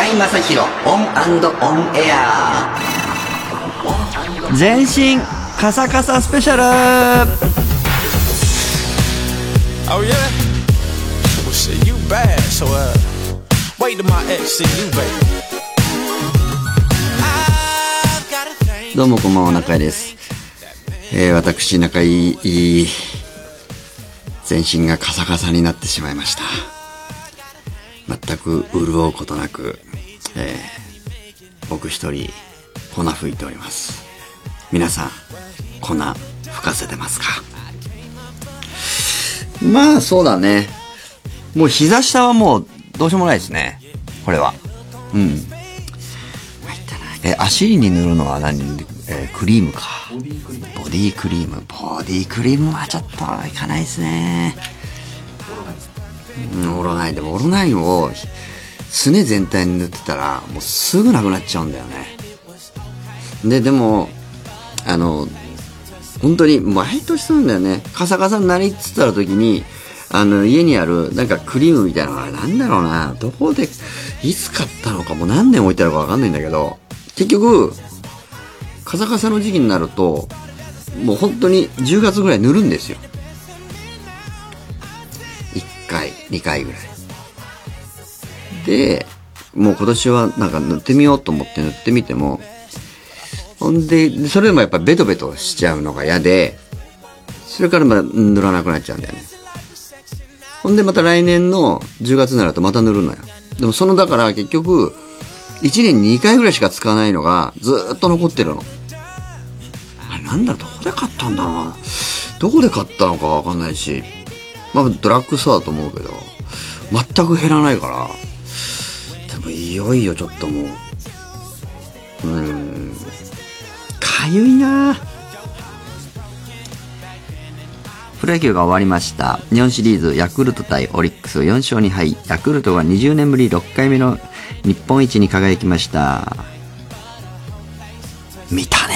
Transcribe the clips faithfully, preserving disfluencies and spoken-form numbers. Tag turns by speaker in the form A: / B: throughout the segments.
A: 井正広オン&オンエア
B: 全身カサカサスペシャル。
C: Oh yeah? Well shit, you bad, so uh wait till my ex see you, baby.
B: どうもこんばんは、中井です。えー、私中井全身がカサカサになってしまいました。全く潤うことなく、えー、僕一人粉吹いております。皆さん粉吹かせてますか？まあそうだね、もう膝下はもうどうしようもないですね、これは。うん。え足に塗るのは何、えー、クリームか。ボディクリーム。ボディクリーム。ボディクリームはちょっといかないですね。オロナインでもオロナインをすね全体に塗ってたらもうすぐなくなっちゃうんだよね。ででもあの本当に毎年そうなんだよね。カサカサになりつつある時にあの家にあるなんかクリームみたいなのがなんだろうな、どこでいつ買ったのかもう何年置いてあるか分かんないんだけど、結局カサカサの時期になるともう本当にじゅうがつぐらい塗るんですよ。いっかいにかいぐらいで、もう今年はなんか塗ってみようと思って塗ってみても、ほんでそれでもやっぱベトベトしちゃうのが嫌で、それからまた塗らなくなっちゃうんだよね。ほんでまた来年のじゅうがつになるとまた塗るのよ。でもそのだから結局いちねんににかいぐらいしか使わないのがずーっと残ってるの。あれなんだ、どこで買ったんだろうな、どこで買ったのかわかんないし、まあドラッグストアだと思うけど全く減らないから、でもいよいよちょっともううーんかゆいな。プロ野球が終わりました。日本シリーズヤクルト対オリックスよんしょうにはい。ヤクルトがにじゅうねんぶりろっかいめの日本一に輝きました。見たね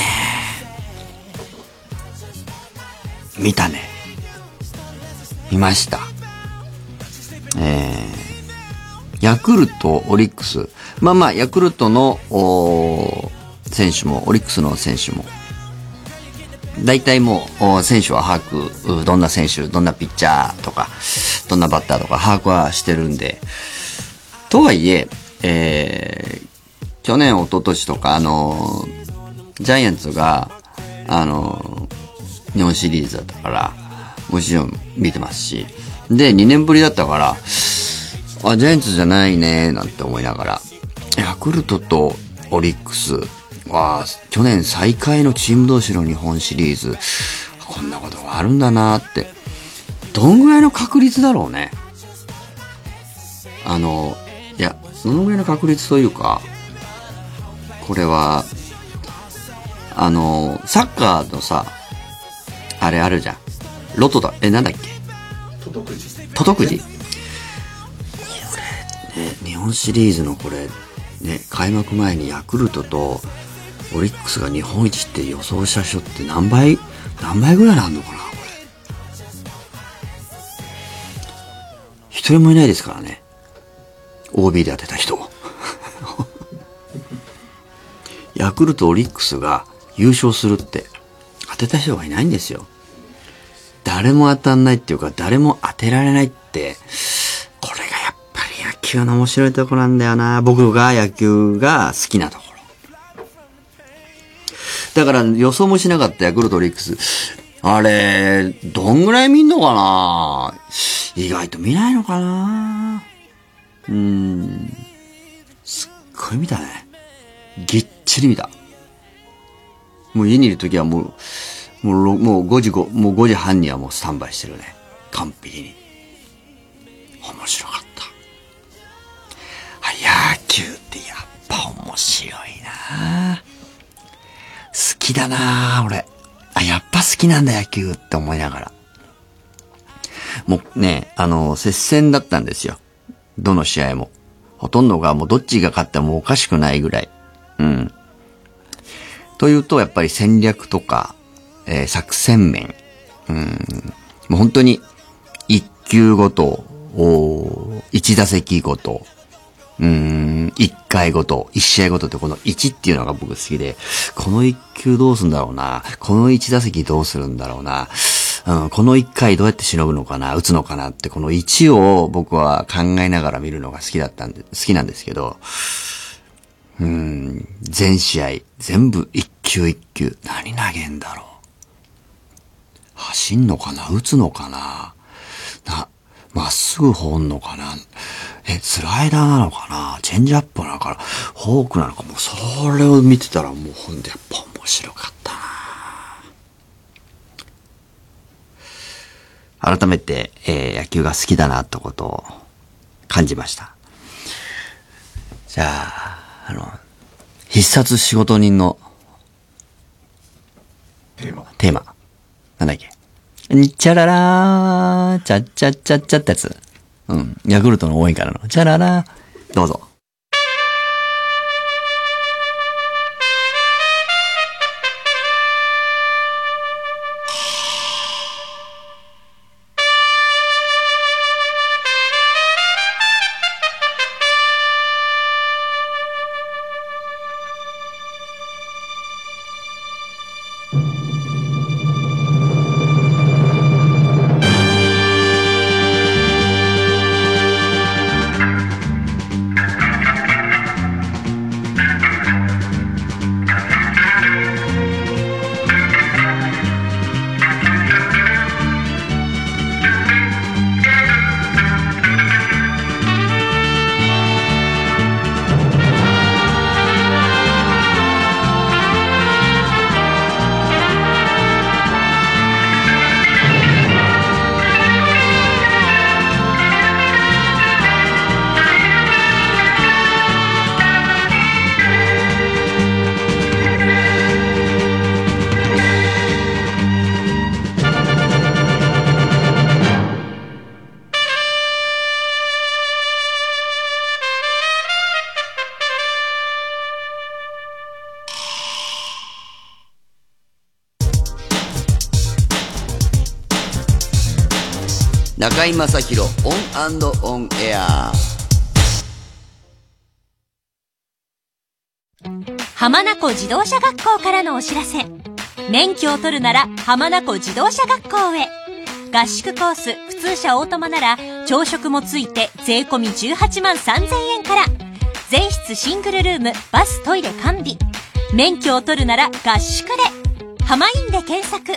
B: 見たね見ました。えー、ヤクルトオリックス、まあまあヤクルトの選手もオリックスの選手も大体もう選手は把握、どんな選手、どんなピッチャーとかどんなバッターとか把握はしてるんで、とはいええー、去年一昨年とかあのジャイアンツがあの日本シリーズだったからもちろん見てますし、でにねんぶりだったからあジャイアンツじゃないねなんて思いながら、ヤクルトとオリックスは去年最下位のチーム同士の日本シリーズ、こんなことがあるんだなって。どんぐらいの確率だろうね。あのいやどのぐらいの確率というか、これはあのサッカーのさあれあるじゃん、ロトだ、えなんだっけ、トトクジトトクジこれね、日本シリーズのこれね、開幕前にヤクルトとオリックスが日本一って予想した人って何倍何倍ぐらいなんのかな。これ一人もいないですからね、 オービー で当てた人ヤクルトオリックスが優勝するって当てた人がいないんですよ。誰も当たんないっていうか誰も当てられないって、これがやっぱり野球の面白いところなんだよな。僕が野球が好きなところだから予想もしなかったヤクルトオリックス、あれどんぐらい見んのかな。意外と見ないのかな。うーんすっごい見たね、ぎっちり見た。もう家にいるときはもうもうもうごじごもうごじはんにはもうスタンバイしてるね、完璧に。面白かった。野球ってやっぱ面白いな。好きだな俺。あ、やっぱ好きなんだ野球って思いながら。もうね、あの接戦だったんですよ。どの試合もほとんどがもうどっちが勝ってもおかしくないぐらい。うん。というとやっぱり戦略とか、えー、作戦面、うん、もう本当に一球ごと、お一打席ごと、うん、 、一回ごと、一試合ごとってこのいちっていうのが僕好きで、この一球どうするんだろうな、この一打席どうするんだろうな、うん、この一回どうやって忍ぶのかな、打つのかなって、このいちを僕は考えながら見るのが好きだったんで、好きなんですけど、うん、全試合、全部一球一球、何投げんだろう。走んのかな、打つのかな、な、まっすぐ放んのかな、え、スライダーなのかな、チェンジアップなのかな、フォークなのか、もうそれを見てたらもうほんとやっぱ面白かったな。改めて、えー、野球が好きだなってことを感じました。じゃあ、あの、必殺仕事人の
D: テーマ。
B: テーマ。なんだっけ、にちゃららー、ちゃっちゃっちゃっちゃってやつ。うん。ヤクルトの応援からの。ちゃららー。どうぞ。中居正広オン&オンエア。
E: 浜名湖自動車学校からのお知らせ。免許を取るなら浜名湖自動車学校へ。合宿コース普通車オートマなら朝食もついて税込みじゅうはちまんさんぜんえんから。全室シングルルーム、バストイレ完備。免許を取るなら合宿で。浜インで検索。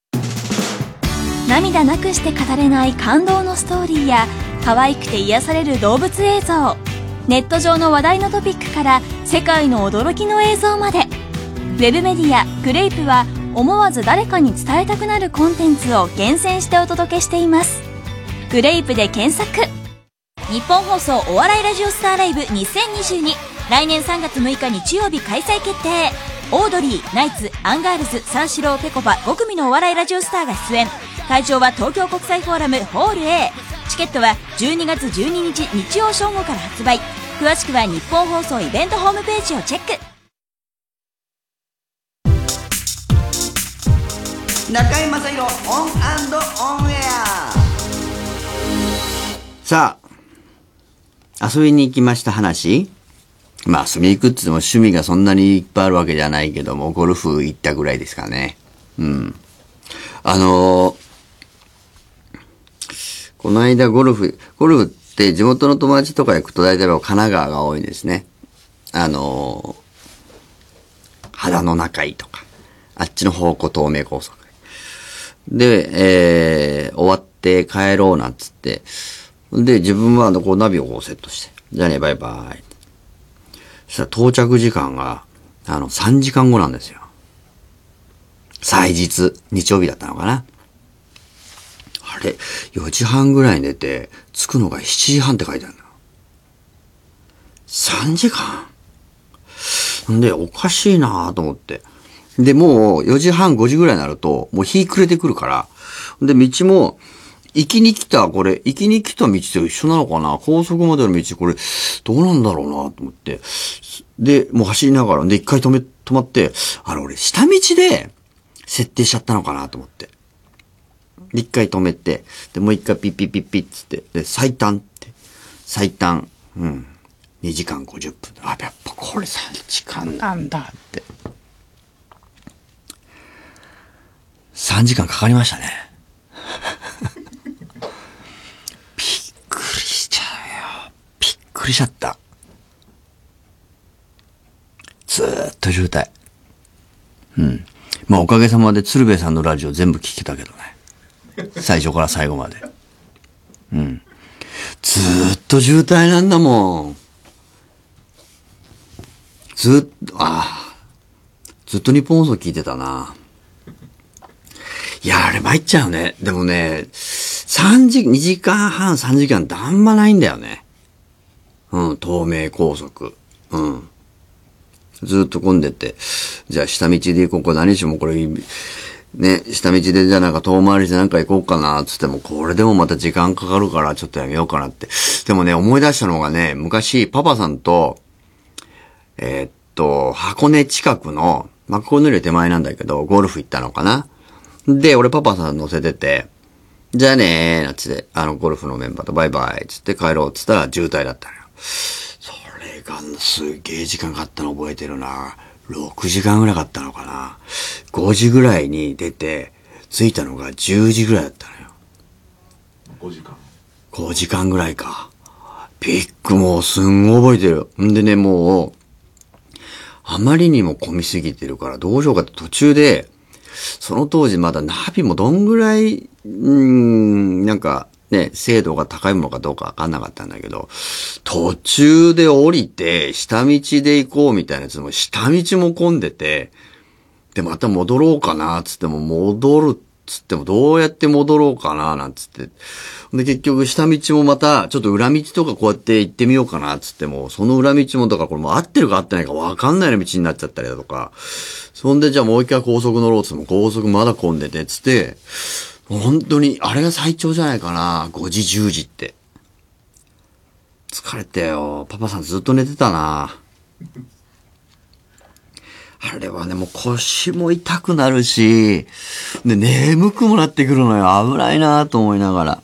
F: 涙なくして語れない感動のストーリーや可愛くて癒される動物映像、ネット上の話題のトピックから世界の驚きの映像まで、ウェブメディアグレイプは思わず誰かに伝えたくなるコンテンツを厳選してお届けしています。グレイプで検索。
E: 日本放送お笑いラジオスターライブにせんにじゅうに、来年さんがつむいか日曜日開催決定。オードリー、ナイツ、アンガールズ、三四郎、ぺこぱご組のお笑いラジオスターが出演。会場は東京国際フォーラムホール A。 チケットはじゅうにがつじゅうににち日曜正午から発売。詳しくは日本放送イベントホームページをチェック。
B: 中居正広オン&オンエア。さあ、遊びに行きました話。まあ遊びに行くって言っても趣味がそんなにいっぱいあるわけじゃないけども、ゴルフ行ったぐらいですかね。うん。あのー、この間ゴルフ、ゴルフって地元の友達とか行くと大体は神奈川が多いんですね。あのー、秦野中井とか、あっちの方向東名高速。で、えー、終わって帰ろうなんつって、で、自分はこうナビをこうセットして、じゃあね、バイバイ。そしたら到着時間が、あの、さんじかんごなんですよ。祭日、日曜日だったのかな。あれ、よじはんぐらいに出て、着くのがしちじはんって書いてあるんだ。さんじかん。んで、おかしいなぁと思って。で、もうよじはん、ごじぐらいになると、もう日暮れてくるから。で、道も、行きに来た、これ、行きに来た道と一緒なのかな、高速までの道、これ、どうなんだろうなと思って。で、もう走りながら、で、一回止め、止まって、あれ、俺、下道で、設定しちゃったのかなと思って。で、一回止めて、で、もう一回ピッピッピッピッつって、で、最短って、最短、うん。 にじかんごじゅっぷん。あ、やっぱこれさんじかんなんだって。さんじかんかかりましたね。びっくりしちゃうよ。びっくりしちゃった。ずーっと渋滞。うん。まあおかげさまで鶴瓶さんのラジオ全部聞けたけどね。最初から最後まで。うん。ずーっと渋滞なんだもん。ずっと、ああ。ずっと日本放送聞いてたな。いや、あれ参っちゃうね。でもね、三時、にじかんはん、さんじかんってあんまないんだよね。うん、東名高速。うん。ずっと混んでて。じゃあ下道で行こう。これ何しろもこれ、ね、下道でじゃあなんか遠回りでなんか行こうかな、つっても、これでもまた時間かかるからちょっとやめようかなって。でもね、思い出したのがね、昔、パパさんと、えー、っと、箱根近くの、箱根より手前なんだけど、ゴルフ行ったのかな。で、俺パパさん乗せてて、じゃあねー、なんつって、あの、ゴルフのメンバーとバイバイ、つって帰ろう、つったら渋滞だったのよ。それが、すげえ時間かかったの覚えてるな。ろくじかんぐらいかかったのかな。ごじぐらいに出て、着いたのがじゅうじぐらいだったのよ。
D: ごじかん。
B: ごじかんぐらいか。ピックもうすんごい覚えてる。んでね、もう、あまりにも混みすぎてるからどうしようかって途中で、その当時まだナビもどんぐらい、うーん、なんかね、精度が高いものかどうかわかんなかったんだけど、途中で降りて、下道で行こうみたいなやつも、下道も混んでて、で、また戻ろうかな、つっても戻る、つってもどうやって戻ろうかな、なんつって。で、結局下道もまた、ちょっと裏道とかこうやって行ってみようかな、つっても、その裏道も、だからこれもう合ってるか合ってないかわかんないような道になっちゃったりだとか、そんでじゃあもう一回高速乗ろうつっても高速まだ混んでて、つって、本当に、あれが最長じゃないかな、ごじ、じゅうじって。疲れたよ。パパさんずっと寝てたな。あれはね、もう腰も痛くなるし、で、眠くもなってくるのよ。危ないなと思いながら。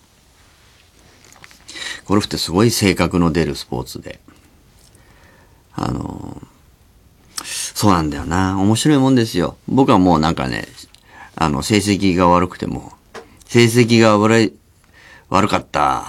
B: ゴルフってすごい性格の出るスポーツで。あの、そうなんだよな。面白いもんですよ。僕はもうなんかね、あの、成績が悪くても、成績が悪い、悪かった。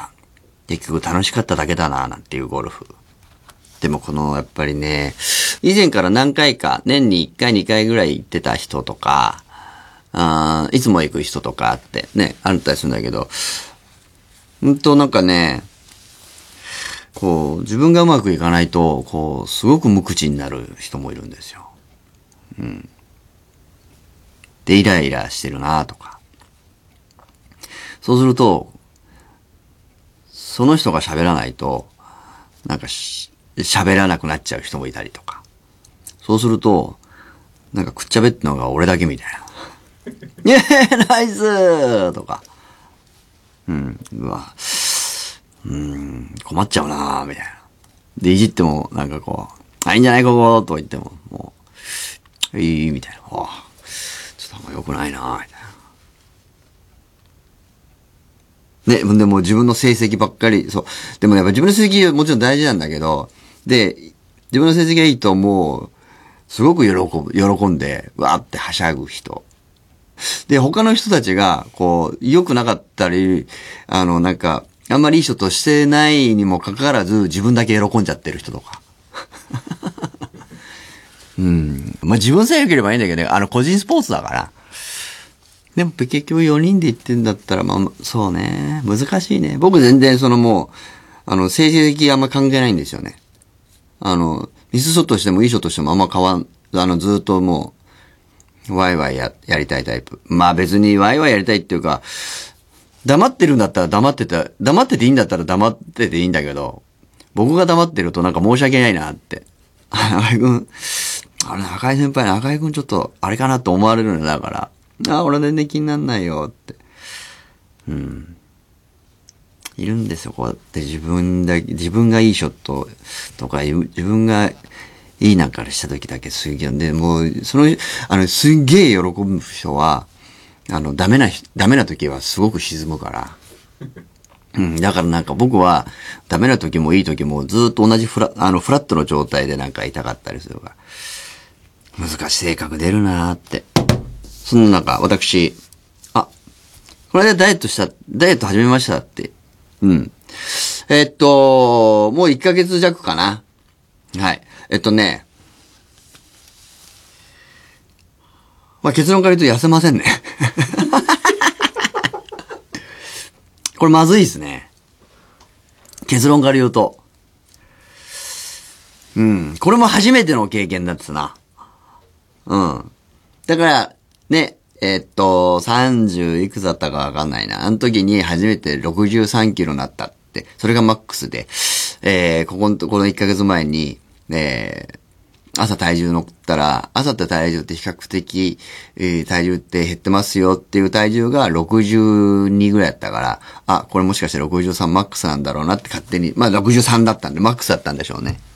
B: 結局楽しかっただけだな、なんていうゴルフ。でもこの、やっぱりね、以前から何回か、年にいっかいにかいぐらい行ってた人とか、あいつも行く人とかあってね、あったりするんだけど、うんとなんかね、こう、自分がうまくいかないと、こう、すごく無口になる人もいるんですよ。うん。で、イライラしてるなとか。そうすると、その人が喋らないと、なんかし、喋らなくなっちゃう人もいたりとか。そうすると、なんかくっちゃべってのが俺だけみたいな。イエーイナイスーとか。うん、うわ。うーん、困っちゃうなーみたいな。で、いじっても、なんかこう、あ、いいんじゃないここと言っても、もう、いいみたいな。ああ、ちょっとあんま良くないなーみたいな。ね、でも自分の成績ばっかり、そう。でもね、やっぱ自分の成績はもちろん大事なんだけど、で、自分の成績がいいともう、すごく喜ぶ、喜んで、わーってはしゃぐ人。で、他の人たちが、こう、良くなかったり、あの、なんか、あんまりいい人としてないにもかかわらず、自分だけ喜んじゃってる人とか。うん。まあ、自分さえ良ければいいんだけどね、あの、個人スポーツだから。でも、結局よにんで行ってんだったら、まあ、そうね。難しいね。僕全然そのもう、あの、成績あんま関係ないんですよね。あの、ミスショットしてもいいショットしてもあんま変わん、あの、ずっともう、ワイワイや、やりたいタイプ。まあ別にワイワイやりたいっていうか、黙ってるんだったら黙ってて、黙ってていいんだったら黙ってていいんだけど、僕が黙ってるとなんか申し訳ないなって。赤井くん、あれ、赤井先輩の赤井くんちょっと、あれかなと思われるんだから、あ、俺全然気になんないよって。うん。いるんですよ、こうやって自分だけ、自分がいいショットとか、自分がいいなんかした時だけすげえ、で、もう、その、あの、すげえ喜ぶ人は、あの、ダメな、ダメな時はすごく沈むから。 うん、だからなんか僕は、ダメな時もいい時もずっと同じフラ、あの、フラットの状態でなんか痛かったりするから、難しい性格出るなーって。その中、私、あ、これでダイエットした、ダイエット始めましたって。うん。えっと、もういっかげつ弱かな。はい。えっとね、まあ、結論から言うと痩せませんね。これまずいですね。結論から言うと。うん。これも初めての経験だったな。うん。だから、ね、えー、っと、さんじゅういくつだったかわかんないな。あの時に初めてろくじゅうさんキロになったって。それがマックスで。えー、ここの、このいっかげつまえに、えー、朝体重乗ったら、朝って体重って比較的、えー、体重って減ってますよっていう体重がろくじゅうにぐらいだったから、あ、これもしかしてろくじゅうさんマックスなんだろうなって勝手に、まあろくじゅうさんだったんで、マックスだったんでしょうね。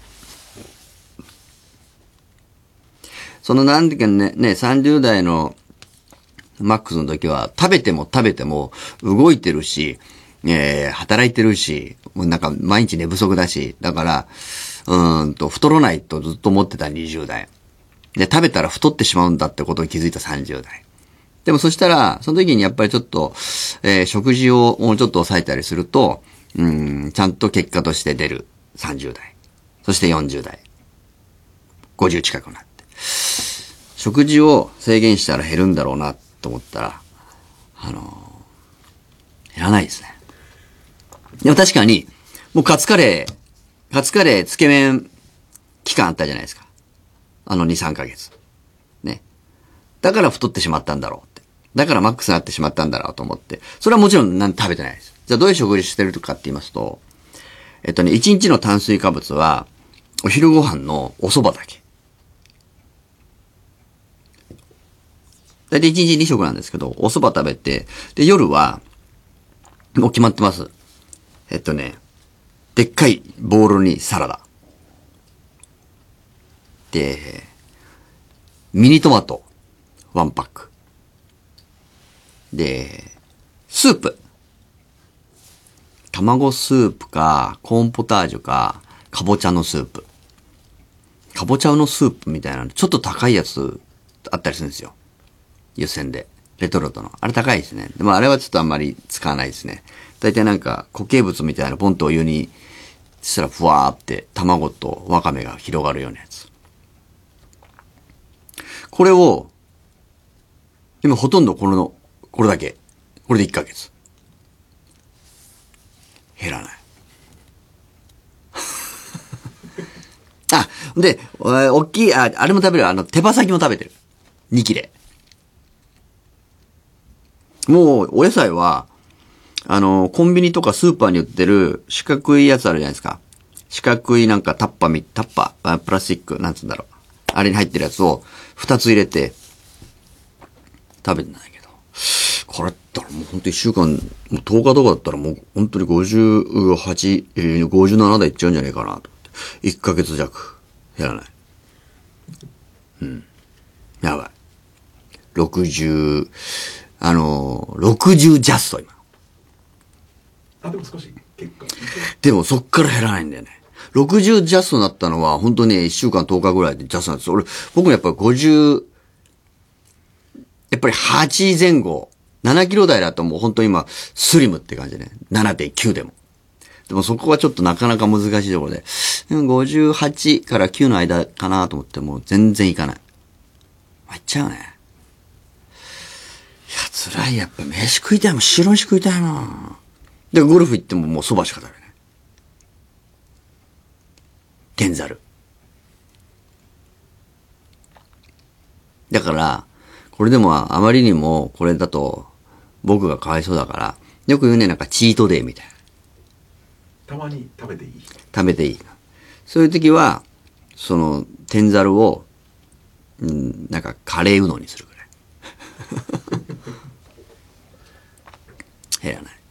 B: そのなんていうかね、ね、さんじゅう代のマックスの時は、食べても食べても動いてるし、えー、働いてるし、もうなんか毎日寝不足だし、だから、うーんと、太らないとずっと思ってたにじゅう代。で、食べたら太ってしまうんだってことに気づいたさんじゅう代。でもそしたら、その時にやっぱりちょっと、えー、食事をもうちょっと抑えたりすると、うーん、ちゃんと結果として出るさんじゅう代。そしてよんじゅう代。ごじゅう近くなって。食事を制限したら減るんだろうなと思ったら、あのー、減らないですね。でも確かに、もうカツカレー、カツカレー、つけ麺、期間あったじゃないですか。あのに、さんかげつ。ね。だから太ってしまったんだろうって。だからマックスになってしまったんだろうと思って。それはもちろん何食べてないです。じゃあどういう食事してるかって言いますと、えっとね、いちにちの炭水化物は、お昼ご飯のお蕎麦だけ。だいたいいちにちに食なんですけど、お蕎麦食べて、で、夜は、もう決まってます。えっとね、でっかいボウルにサラダ。で、ミニトマト、ワンパック。で、スープ。卵スープか、コーンポタージュか、かぼちゃのスープ。かぼちゃのスープみたいなの、ちょっと高いやつあったりするんですよ。湯煎で。レトルトの。あれ高いですね。でもあれはちょっとあんまり使わないですね。だいたいなんか固形物みたいなポンとお湯にしたらふわーって卵とわかめが広がるようなやつ。これを、今ほとんどこの、これだけ。これでいっかげつ。減らない。あ、で、おっきい、あ、あれも食べる。あの、手羽先も食べてる。に切れ。もう、お野菜は、あの、コンビニとかスーパーに売ってる四角いやつあるじゃないですか。四角いなんかタッパみ、タッパー、プラスチック、なんつうんだろう。あれに入ってるやつを二つ入れて食べてないけど。これったらもうほんと一週間、もうとおかとかだったらもう本当にごじゅうはち、ごじゅうなな台いっちゃうんじゃないかなと思って。いっかげつ弱減らない。うん。やばい。ろくじゅう、あの、ろくじゅうジャスト今。
D: あ、でも少し結果。
B: でもそっから減らないんだよね。ろくじゅうジャストになったのは本当にいっしゅうかんとおかぐらいでジャストなんですよ。俺、僕もやっぱりごじゅう、やっぱりはち前後、ななキロ台だともう本当に今、スリムって感じでね。ななてんきゅうでも。でもそこはちょっとなかなか難しいところで、ごじゅうはちからきゅうの間かなと思っても全然いかない。参っちゃうね。いや、辛い。やっぱ飯食いたいもん。白飯食いたいもん。で、ゴルフ行ってももう蕎麦しか食べない。天ざる。だから、これでもあまりにもこれだと僕がかわいそうだから、よく言うね、なんかチートデイみたいな。
D: たまに食べていい？
B: 食べていい。そういう時は、その、天ざるを、うん、なんかカレーうどんにするぐらい。減らない。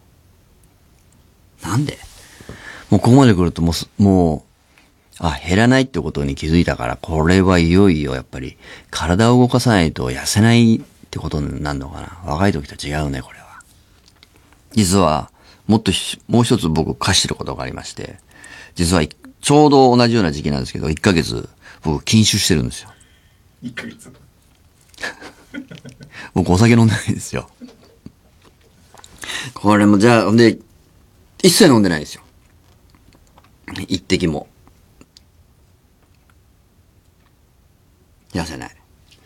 B: なんでもうここまで来るともう、もう、あ、減らないってことに気づいたから、これはいよいよやっぱり、体を動かさないと痩せないってことになるのかな。若い時と違うね、これは。実は、 もっとひもう一つ僕課してることがありまして、実はいちょうど同じような時期なんですけど、いっかげつ僕禁酒してるんですよ。
D: いっかげつ
B: 僕お酒飲んでないんですよ。これもじゃあ、ほんで、一切飲んでないんですよ。一滴も。痩せない。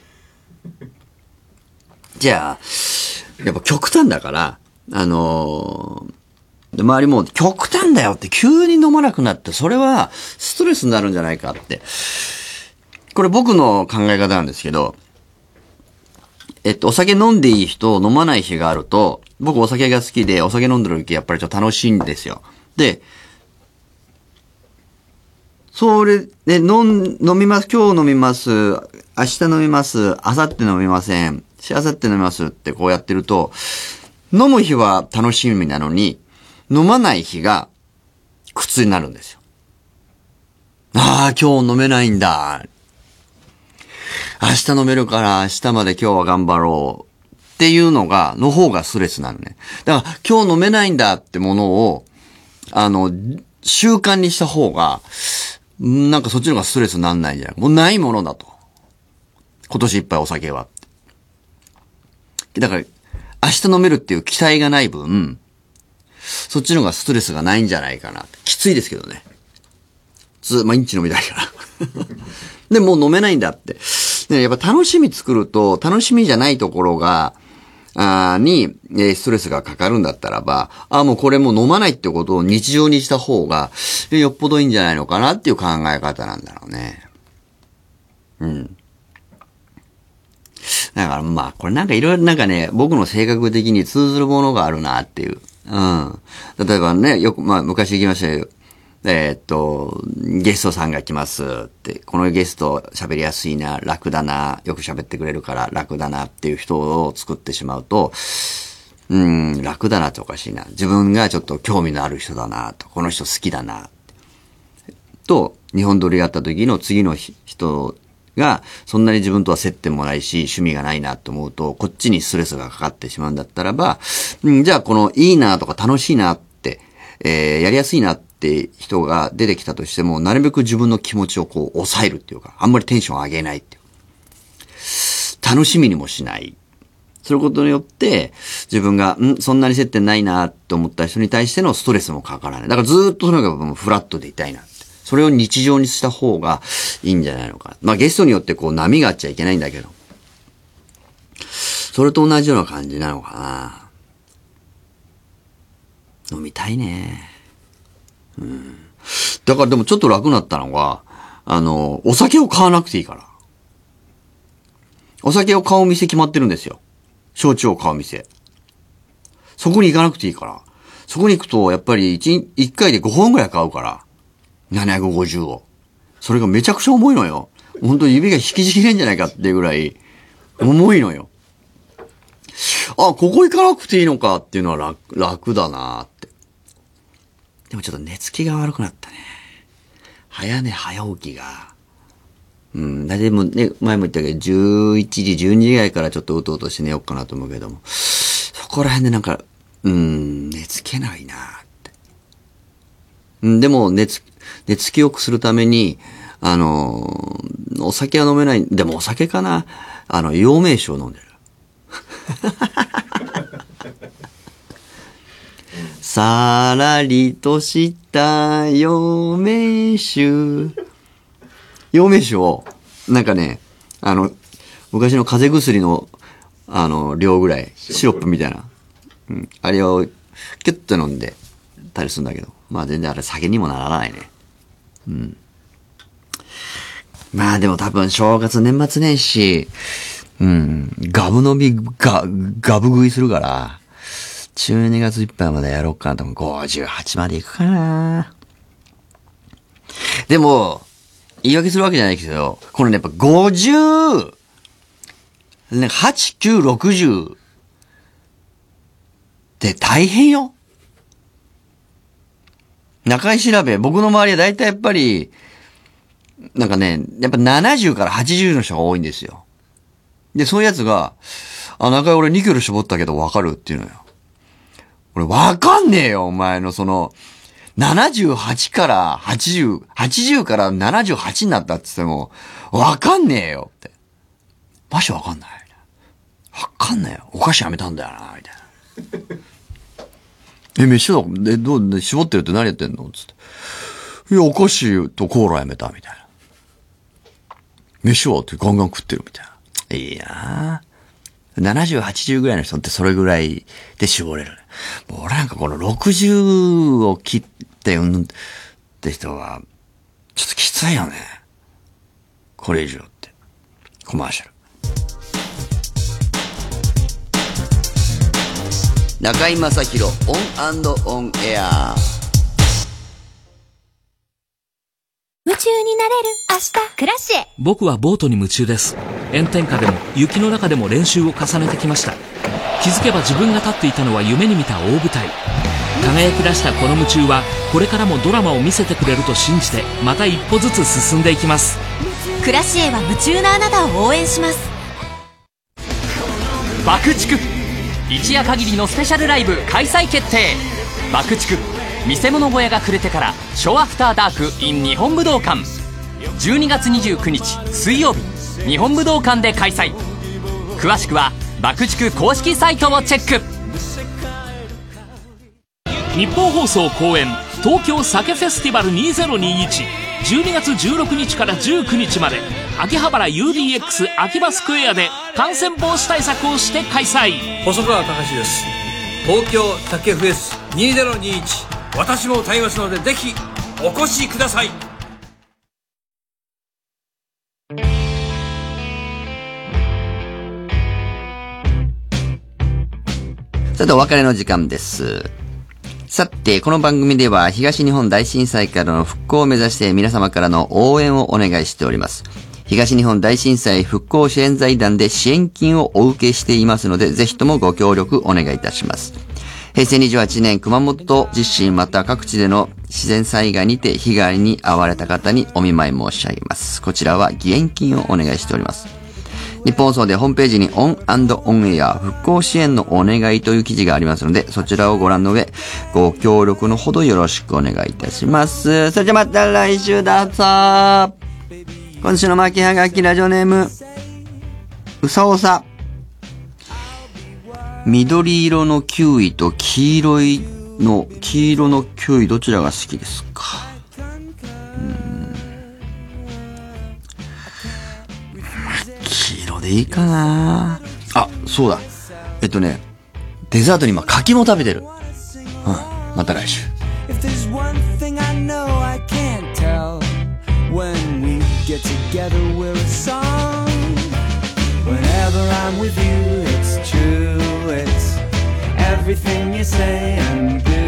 B: じゃあ、やっぱ極端だから、あのー、周りも極端だよって急に飲まなくなって、それはストレスになるんじゃないかって。これ僕の考え方なんですけど、えっと、お酒飲んでいい人、飲まない日があると、僕お酒が好きで、お酒飲んでる時やっぱりちょっと楽しいんですよ。で、それで、飲ん、飲みます、今日飲みます、明日飲みます、明後日飲みません、しあさって飲みますってこうやってると、飲む日は楽しみなのに、飲まない日が苦痛になるんですよ。ああ、今日飲めないんだ。明日飲めるから明日まで今日は頑張ろうっていうのが、の方がストレスなのね。だから今日飲めないんだってものを、あの、習慣にした方が、なんかそっちの方がストレスになんないんじゃない？もうないものだと。今年いっぱいお酒は。だから、明日飲めるっていう期待がない分、そっちの方がストレスがないんじゃないかな。きついですけどね。ず、毎日飲みたいから。で、もう飲めないんだって。でやっぱ楽しみ作ると、楽しみじゃないところが、あに、えー、ストレスがかかるんだったらば、あ、もうこれもう飲まないってことを日常にした方が、よっぽどいいんじゃないのかなっていう考え方なんだろうね。うん。だからまあ、これなんかいろいろなんかね、僕の性格的に通ずるものがあるなっていう。うん。例えばね、よく、まあ昔行きましたよ。えー、っと、ゲストさんが来ますって、このゲスト喋りやすいな、楽だな、よく喋ってくれるから楽だなっていう人を作ってしまうと、うーん、楽だなっておかしいな。自分がちょっと興味のある人だな、と、この人好きだな、と、日本撮りやった時の次の人が、そんなに自分とは接点もないし、趣味がないなと思うと、こっちにストレスがかかってしまうんだったらば、うん、じゃあこのいいなとか楽しいなって、えー、やりやすいなって、って人が出てきたとしても、なるべく自分の気持ちをこう抑えるっていうか、あんまりテンション上げないっていう。楽しみにもしない。そういうことによって、自分が、んそんなに接点ないなって思った人に対してのストレスもかからない。だからずーっととにかくフラットでいたいなって。それを日常にした方がいいんじゃないのか。まあゲストによってこう波があっちゃいけないんだけど。それと同じような感じなのかな。飲みたいね。うん。だからでもちょっと楽になったのが、あの、お酒を買わなくていいから。お酒を買う店決まってるんですよ。焼酎を買う店。そこに行かなくていいから。そこに行くと、やっぱり一、一回でごほんぐらい買うから。ななひゃくごじゅうを。それがめちゃくちゃ重いのよ。ほんと指が引きちぎれんじゃないかっていうぐらい、重いのよ。あ、ここ行かなくていいのかっていうのは楽、楽だなって。でもちょっと寝つきが悪くなったね。早寝早起きが。うん。だいたいもうね、前も言ったけど、じゅういちじ、じゅうにじぐらいからちょっとうとうとして寝ようかなと思うけども。そこら辺でなんか、うん、寝つけないなって。うん、でも寝つ、寝つきよくするために、あのー、お酒は飲めない、でもお酒かな。あの、陽明酒を飲んでる。さらりとした陽明酒。陽明酒を、なんかね、あの、昔の風邪薬の、あの、量ぐらい、シロップみたいな。うん。あれを、キュッと飲んでたりするんだけど。まあ全然あれ酒にもならないね。うん。まあでも多分正月年末年始、うん、ガブ飲み、ガ、ガブ食いするから、じゅうにがついっぱいまでやろうかなと思う。ごじゅうはちまで行くかな。でも、言い訳するわけじゃないけど、このね、やっぱごじゅう、ね、はち、きゅう、ろくじゅうって大変よ。中居調べ、僕の周りは大体やっぱり、なんかね、やっぱななじゅうからはちじゅうの人が多いんですよ。で、そういうやつが、あ、中居俺にキロ絞ったけどわかるっていうのよ。 俺わかんねえよ、お前のその、ななじゅうはちからはちじゅう、はちじゅうからななじゅうはちになったって言っても、わかんねえよって。マジわかんない。わかんないよ。お菓子やめたんだよな、みたいな。え、飯だ、え、どう、絞ってるって何やってんのつって。いや、お菓子とコーラやめた、みたいな。飯はってガンガン食ってる、みたいな。いいなぁ。ななじゅう、はちじゅうぐらいの人ってそれぐらいで絞れる。もう俺なんかこのろくじゅうを切ってうんって人は、ちょっときついよね。これ以上って。コマーシャル。中居正広オン&オンエア。
F: 夢中になれる明日クラッシュ。
G: 僕はボートに夢中です。炎天下でも雪の中でも練習を重ねてきました。気づけば自分が立っていたのは夢に見た大舞台。輝き出したこの夢中はこれからもドラマを見せてくれると信じて、また一歩ずつ進んでいきます。
E: クラシエは夢中なあなたを応援します。
H: 爆竹、一夜限りのスペシャルライブ開催決定。爆竹見せ物小屋がくれてからショーアフターダーク in 日本武道館、じゅうにがつにじゅうくにち水曜日、日本武道館で開催。詳しくは爆竹公式サイトをチェック。
G: 日本放送公演東京酒フェスティバルにせんにじゅういち、じゅうにがつじゅうろくにちからじゅうくにちまで秋葉原 ユーディーエックス 秋葉スクエアで感染防止対策をして開催。
I: 細川隆です。東京酒フェスにせんにじゅういち、私も歌いますのでぜひお越しください。
B: さてお別れの時間です。さて、この番組では東日本大震災からの復興を目指して皆様からの応援をお願いしております。東日本大震災復興支援財団で支援金をお受けしていますので、ぜひともご協力お願いいたします。平成にじゅうはちねん熊本地震また各地での自然災害にて被害に遭われた方にお見舞い申し上げます。こちらは義援金をお願いしております。日本放送でホームページにオン&オンエア復興支援のお願いという記事がありますので、そちらをご覧の上、ご協力のほどよろしくお願いいたします。それじゃまた来週だぞ。今週の巻きはがきラジオネーム、うさおさ。緑色のキウイと黄色いの、黄色のキウイどちらが好きですか？うーん、黄色でいいかな。あ、そうだ。えっとね、デザートに今柿も食べてる。うん、また来週。If there's one thing I know I can't tell when we get together we're a song whenever I'm with you it's true it's everything you say and do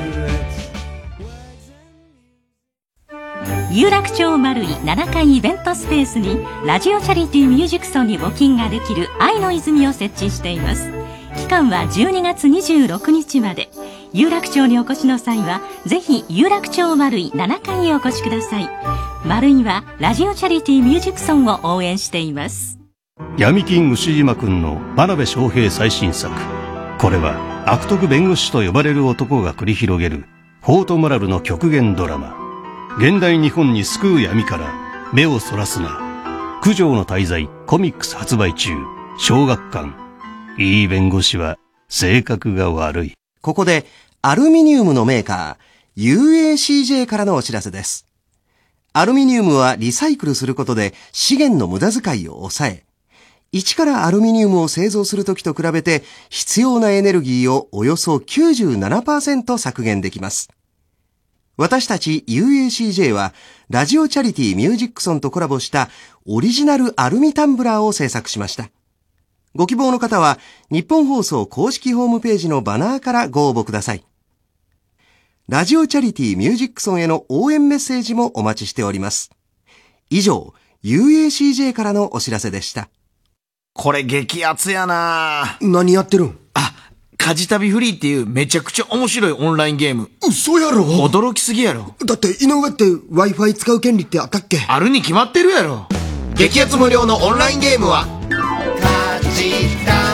F: 有楽町丸井ななかいイベントスペースにラジオチャリティーミュージックソンに募金ができる愛の泉を設置しています。期間はじゅうにがつにじゅうろくにちまで。有楽町にお越しの際はぜひ有楽町丸井ななかいへお越しください。丸井はラジオチャリティーミュージックソンを応援しています。
J: 闇金牛島くんの真鍋昌平最新作。これは悪徳弁護士と呼ばれる男が繰り広げるフォートモラルの極限ドラマ。現代日本に救う闇から目をそらすな。九条の大罪コミックス発売中。小学館。いい弁護士は性格が悪い。
K: ここでアルミニウムのメーカー ユーエーシージェー からのお知らせです。アルミニウムはリサイクルすることで資源の無駄遣いを抑え、一からアルミニウムを製造するときと比べて必要なエネルギーをおよそ きゅうじゅうななパーセント 削減できます。私たち ユーエーシージェー はラジオチャリティーミュージックソンとコラボしたオリジナルアルミタンブラーを制作しました。ご希望の方は日本放送公式ホームページのバナーからご応募ください。ラジオチャリティーミュージックソンへの応援メッセージもお待ちしております。以上、ユーエーシージェー からのお知らせでした。
L: これ激アツやな。
M: 何やってるん？
L: あ、カジ旅フリーっていうめちゃくちゃ面白いオンラインゲーム。
M: 嘘やろ？
L: 驚きすぎやろ。
M: だって井上って Wi-Fi 使う権利ってあったっけ？
L: あるに決まってるやろ。激アツ無料のオンラインゲームはカジ旅